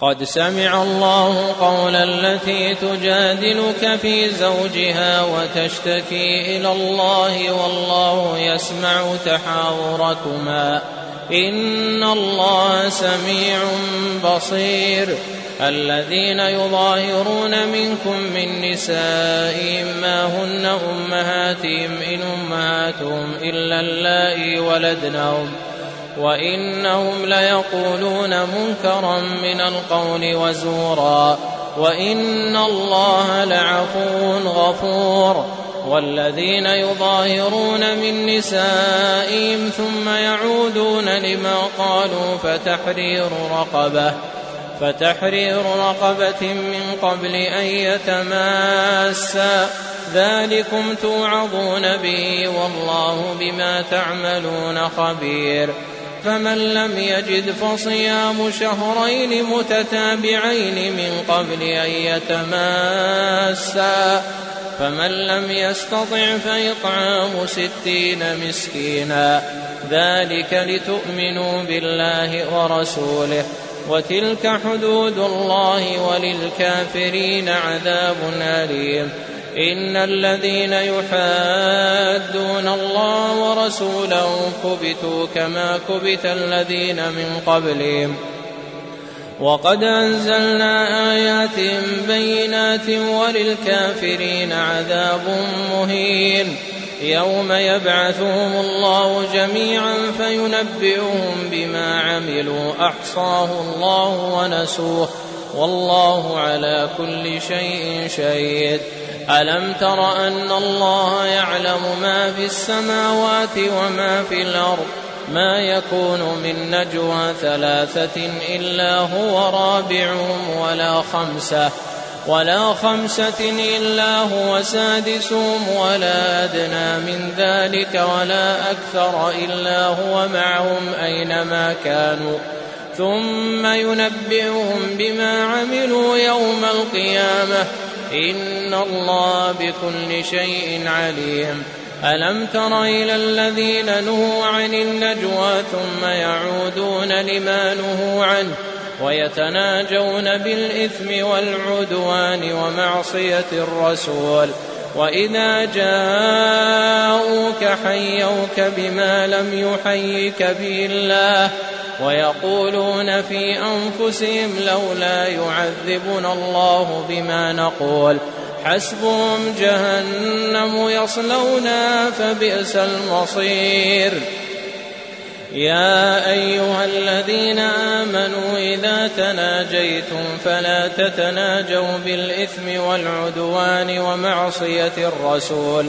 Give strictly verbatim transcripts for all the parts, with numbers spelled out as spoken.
قد سمع الله قول التي تجادلك في زوجها وتشتكي إلى الله والله يسمع تحاوركما إن الله سميع بصير. الذين يظاهرون منكم من نسائهم ما هن أمهاتهم إن أمهاتهم إلا اللائي ولدنهم وإنهم ليقولون منكرا من القول وزورا وإن الله لعفو غفور. والذين يظاهرون من نسائهم ثم يعودون لما قالوا فتحرير رقبة فتحرير رقبة من قبل أن يتماسا ذلكم توعظون به والله بما تعملون خبير. فمن لم يجد فصيام شهرين متتابعين من قبل أن يتماسا فمن لم يستطع فإطعام ستين مسكينا ذلك لتؤمنوا بالله ورسوله وتلك حدود الله وللكافرين عذاب أليم. إن الذين يحادون الله ورسوله كبتوا كما كبت الذين من قبلهم وقد أنزلنا آيات بينات وللكافرين عذاب مهين. يوم يبعثهم الله جميعا فينبئهم بما عملوا أحصاه الله ونسوه والله على كل شيء شهيد. ألم تر أن الله يعلم ما في السماوات وما في الأرض ما يكون من نجوى ثلاثة إلا هو رابعهم ولا خمسة ولا خمسة إلا هو سادسهم ولا أدنى من ذلك ولا أكثر إلا هو معهم أينما كانوا ثم ينبئهم بما عملوا يوم القيامة إن الله بكل شيء عليم. ألم تر إلى الذين نهوا عن النجوى ثم يعودون لما نهوا عنه ويتناجون بالإثم والعدوان ومعصية الرسول وإذا جاءوك حيوك بما لم يحيك به الله ويقولون في أنفسهم لولا يعذبنا الله بما نقول حسبهم جهنم يصلونها فبئس المصير. يا أيها الذين آمنوا إذا تناجيتم فلا تتناجوا بالإثم والعدوان ومعصية الرسول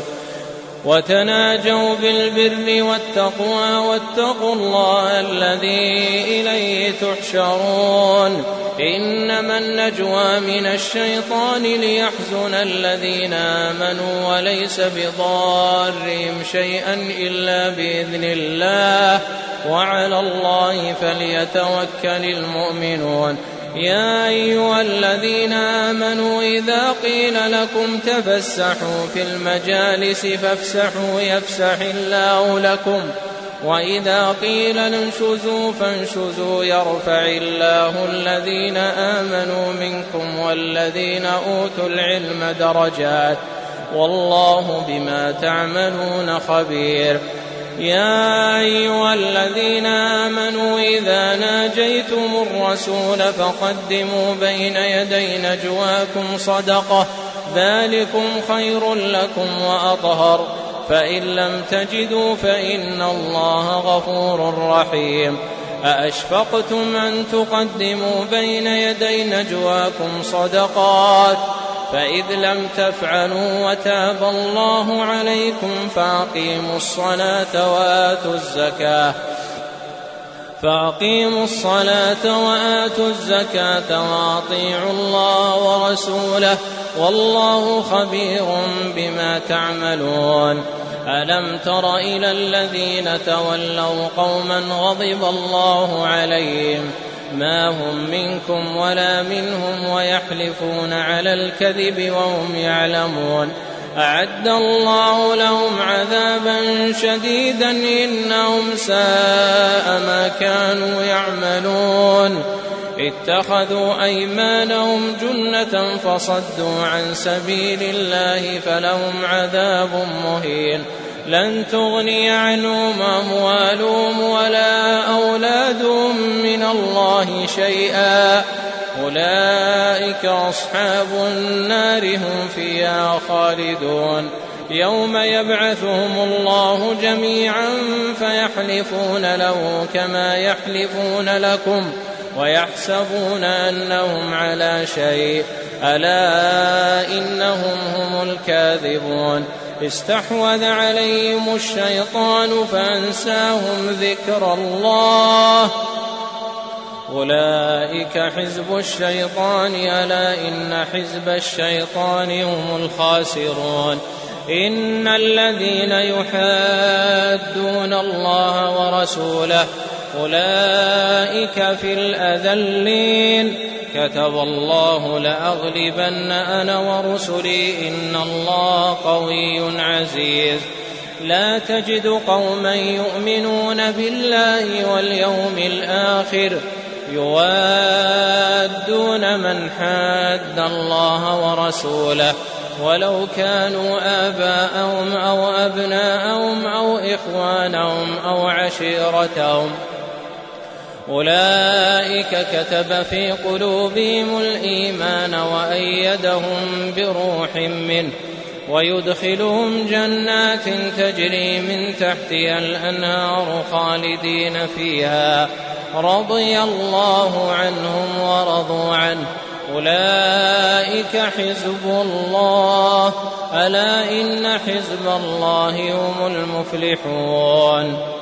وتناجوا بالبر والتقوى واتقوا الله الذي إليه تحشرون. إنما النجوى من الشيطان ليحزن الذين آمنوا وليس بضارهم شيئا إلا بإذن الله وعلى الله فليتوكل المؤمنون. يا أيها الذين آمنوا إذا قيل لكم تفسحوا في المجالس فافسحوا يفسح الله لكم وإذا قيل انشزوا فانشزوا يرفع الله الذين آمنوا منكم والذين أوتوا العلم درجات والله بما تعملون خبير. يا أيها الذين آمنوا إذا ناجيتم الرسول فقدموا بين يدي نجواكم صدقة ذلكم خير لكم وأطهر فإن لم تجدوا فإن الله غفور رحيم. أأشفقتم أن تقدموا بين يدي نجواكم صدقات فإذ لم تفعلوا وتاب الله عليكم فأقيموا الصلاة وآتوا الزكاة فأقيموا الصلاة وآتوا الزكاة وأطيعوا الله ورسوله والله خبير بما تعملون. ألم تر إلى الذين تولوا قوما غضب الله عليهم ما هم منكم ولا منهم ويحلفون على الكذب وهم يعلمون أعد الله لهم عذابا شديدا إنهم ساء ما كانوا يعملون. اتخذوا أيمانهم جنة فصدوا عن سبيل الله فلهم عذاب مهين لن تغني عنهم أموالهم ولا أولادهم من الله شيئا أولئك أصحاب النار هم فيها خالدون يوم يبعثهم الله جميعا فيحلفون له كما يحلفون لكم ويحسبون أنهم على شيء ألا إنهم هم الكاذبون استحوذ عليهم الشيطان فأنساهم ذكر الله أولئك حزب الشيطان ألا إن حزب الشيطان هم الخاسرون إن الذين يحادون الله ورسوله أولئك في الأذلين كتب الله لأغلبن أنا ورسلي إن الله قوي عزيز لا تجد قوما يؤمنون بالله واليوم الآخر يوادون من حاد الله ورسوله ولو كانوا آباءهم أو أبناءهم أو إخوانهم أو عشيرتهم أولئك كتب في قلوبهم الإيمان وأيدهم بروح منه ويدخلهم جنات تجري من تحتها الأنهار خالدين فيها رضي الله عنهم ورضوا عنه أولئك حزب الله ألا إن حزب الله هم المفلحون.